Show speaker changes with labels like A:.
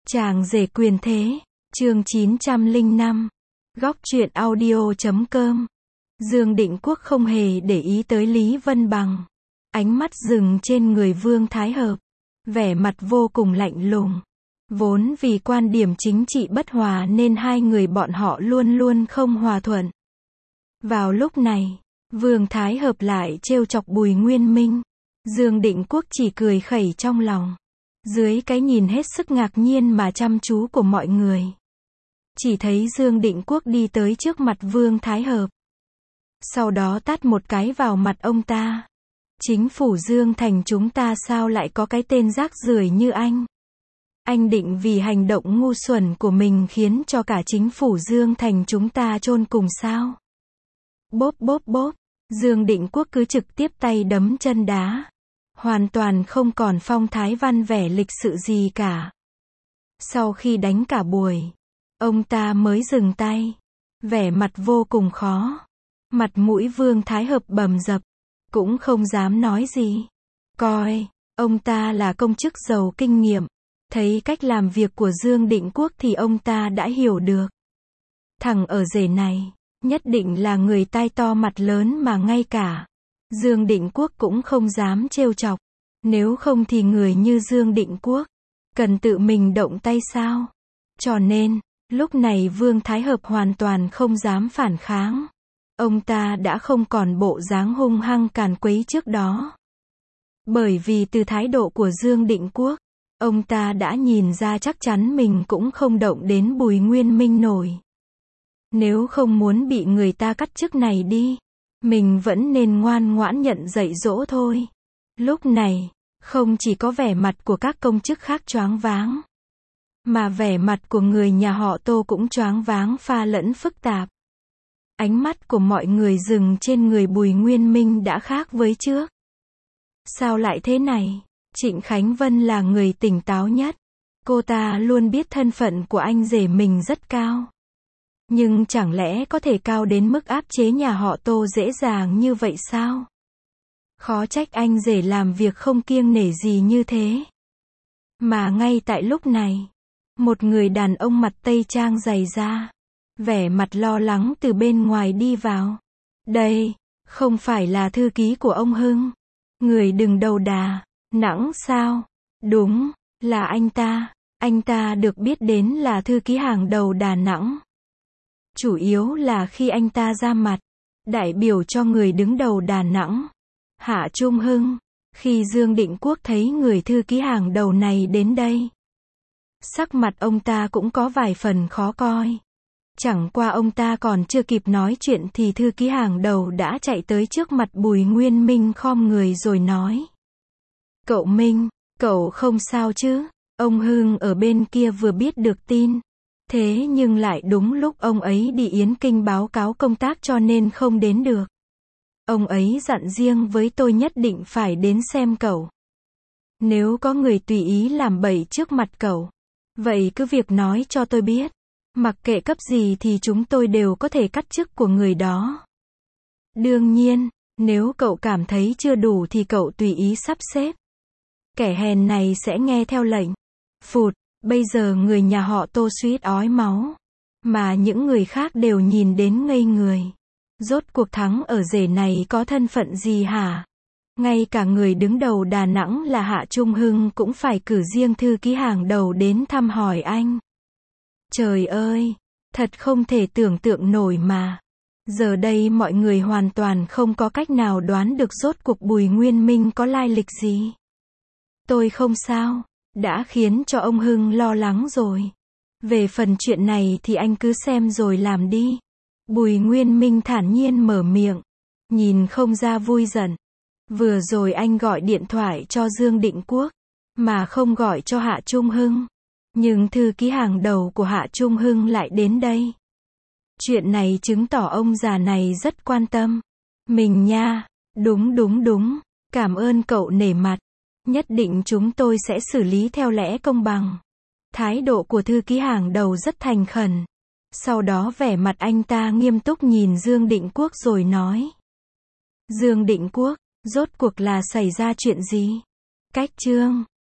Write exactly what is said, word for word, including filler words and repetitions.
A: Chàng rể quyền thế, chương chín trăm lẻ năm, góc truyện audio chấm com. Dương Định Quốc không hề để ý tới Lý Vân Bằng. Ánh mắt dừng trên người Vương Thái Hợp. Vẻ mặt vô cùng lạnh lùng. Vốn vì quan điểm chính trị bất hòa nên hai người bọn họ luôn luôn không hòa thuận. Vào lúc này, Vương Thái Hợp lại trêu chọc Bùi Nguyên Minh. Dương Định Quốc chỉ cười khẩy trong lòng. Dưới cái nhìn hết sức ngạc nhiên mà chăm chú của mọi người, chỉ thấy Dương Định Quốc đi tới trước mặt Vương Thái Hợp. Sau đó tát một cái vào mặt ông ta. Chính phủ Dương Thành chúng ta sao lại có cái tên rác rưởi như anh? Anh định vì hành động ngu xuẩn của mình khiến cho cả chính phủ Dương Thành chúng ta chôn cùng sao? Bốp bốp bốp, Dương Định Quốc cứ trực tiếp tay đấm chân đá. Hoàn toàn không còn phong thái văn vẻ lịch sự gì cả. Sau khi đánh cả buổi, ông ta mới dừng tay. Vẻ mặt vô cùng khó. Mặt mũi Vương Thái Hợp bầm dập, cũng không dám nói gì. Coi, ông ta là công chức giàu kinh nghiệm. Thấy cách làm việc của Dương Định Quốc thì ông ta đã hiểu được. Thằng ở rể này, nhất định là người tai to mặt lớn mà ngay cả Dương Định Quốc cũng không dám trêu chọc. Nếu không thì người như Dương Định Quốc cần tự mình động tay sao? Cho nên, lúc này Vương Thái Hợp hoàn toàn không dám phản kháng. Ông ta đã không còn bộ dáng hung hăng càn quấy trước đó. Bởi vì từ thái độ của Dương Định Quốc, ông ta đã nhìn ra chắc chắn mình cũng không động đến Bùi Nguyên Minh nổi. Nếu không muốn bị người ta cắt chức này đi, mình vẫn nên ngoan ngoãn nhận dạy dỗ thôi. Lúc này, không chỉ có vẻ mặt của các công chức khác choáng váng, mà vẻ mặt của người nhà họ Tô cũng choáng váng pha lẫn phức tạp. Ánh mắt của mọi người dừng trên người Bùi Nguyên Minh đã khác với trước. Sao lại thế này? Trịnh Khánh Vân là người tỉnh táo nhất. Cô ta luôn biết thân phận của anh rể mình rất cao. Nhưng chẳng lẽ có thể cao đến mức áp chế nhà họ Tô dễ dàng như vậy sao? Khó trách anh rể làm việc không kiêng nể gì như thế. Mà ngay tại lúc này, một người đàn ông mặt tây trang dày da, vẻ mặt lo lắng từ bên ngoài đi vào. Đây, không phải là thư ký của ông Hưng. Người đừng đầu đà, nẵng sao? Đúng, là anh ta. Anh ta được biết đến là thư ký hàng đầu Đà Nẵng. Chủ yếu là khi anh ta ra mặt, đại biểu cho người đứng đầu Đà Nẵng, Hạ Trung Hưng. Khi Dương Định Quốc thấy người thư ký hàng đầu này đến đây, sắc mặt ông ta cũng có vài phần khó coi. Chẳng qua ông ta còn chưa kịp nói chuyện thì thư ký hàng đầu đã chạy tới trước mặt Bùi Nguyên Minh khom người rồi nói. Cậu Minh, cậu không sao chứ? Ông Hưng ở bên kia vừa biết được tin. Thế nhưng lại đúng lúc ông ấy đi Yến Kinh báo cáo công tác cho nên không đến được. Ông ấy dặn riêng với tôi nhất định phải đến xem cậu. Nếu có người tùy ý làm bậy trước mặt cậu, vậy cứ việc nói cho tôi biết. Mặc kệ cấp gì thì chúng tôi đều có thể cắt chức của người đó. Đương nhiên, nếu cậu cảm thấy chưa đủ thì cậu tùy ý sắp xếp. Kẻ hèn này sẽ nghe theo lệnh. Phụt, bây giờ người nhà họ Tô suýt ói máu. Mà những người khác đều nhìn đến ngây người. Rốt cuộc thắng ở rể này có thân phận gì hả? Ngay cả người đứng đầu Đà Nẵng là Hạ Trung Hưng cũng phải cử riêng thư ký hàng đầu đến thăm hỏi anh. Trời ơi, thật không thể tưởng tượng nổi mà. Giờ đây mọi người hoàn toàn không có cách nào đoán được rốt cuộc Bùi Nguyên Minh có lai lịch gì. Tôi không sao, đã khiến cho ông Hưng lo lắng rồi. Về phần chuyện này thì anh cứ xem rồi làm đi. Bùi Nguyên Minh thản nhiên mở miệng, nhìn không ra vui giận. Vừa rồi anh gọi điện thoại cho Dương Định Quốc, mà không gọi cho Hạ Trung Hưng. Nhưng thư ký hàng đầu của Hạ Trung Hưng lại đến đây. Chuyện này chứng tỏ ông già này rất quan tâm mình nha. Đúng đúng đúng, cảm ơn cậu nể mặt. Nhất định chúng tôi sẽ xử lý theo lẽ công bằng. Thái độ của thư ký hàng đầu rất thành khẩn. Sau đó vẻ mặt anh ta nghiêm túc nhìn Dương Định Quốc rồi nói. Dương Định Quốc, rốt cuộc là xảy ra chuyện gì? Cách chương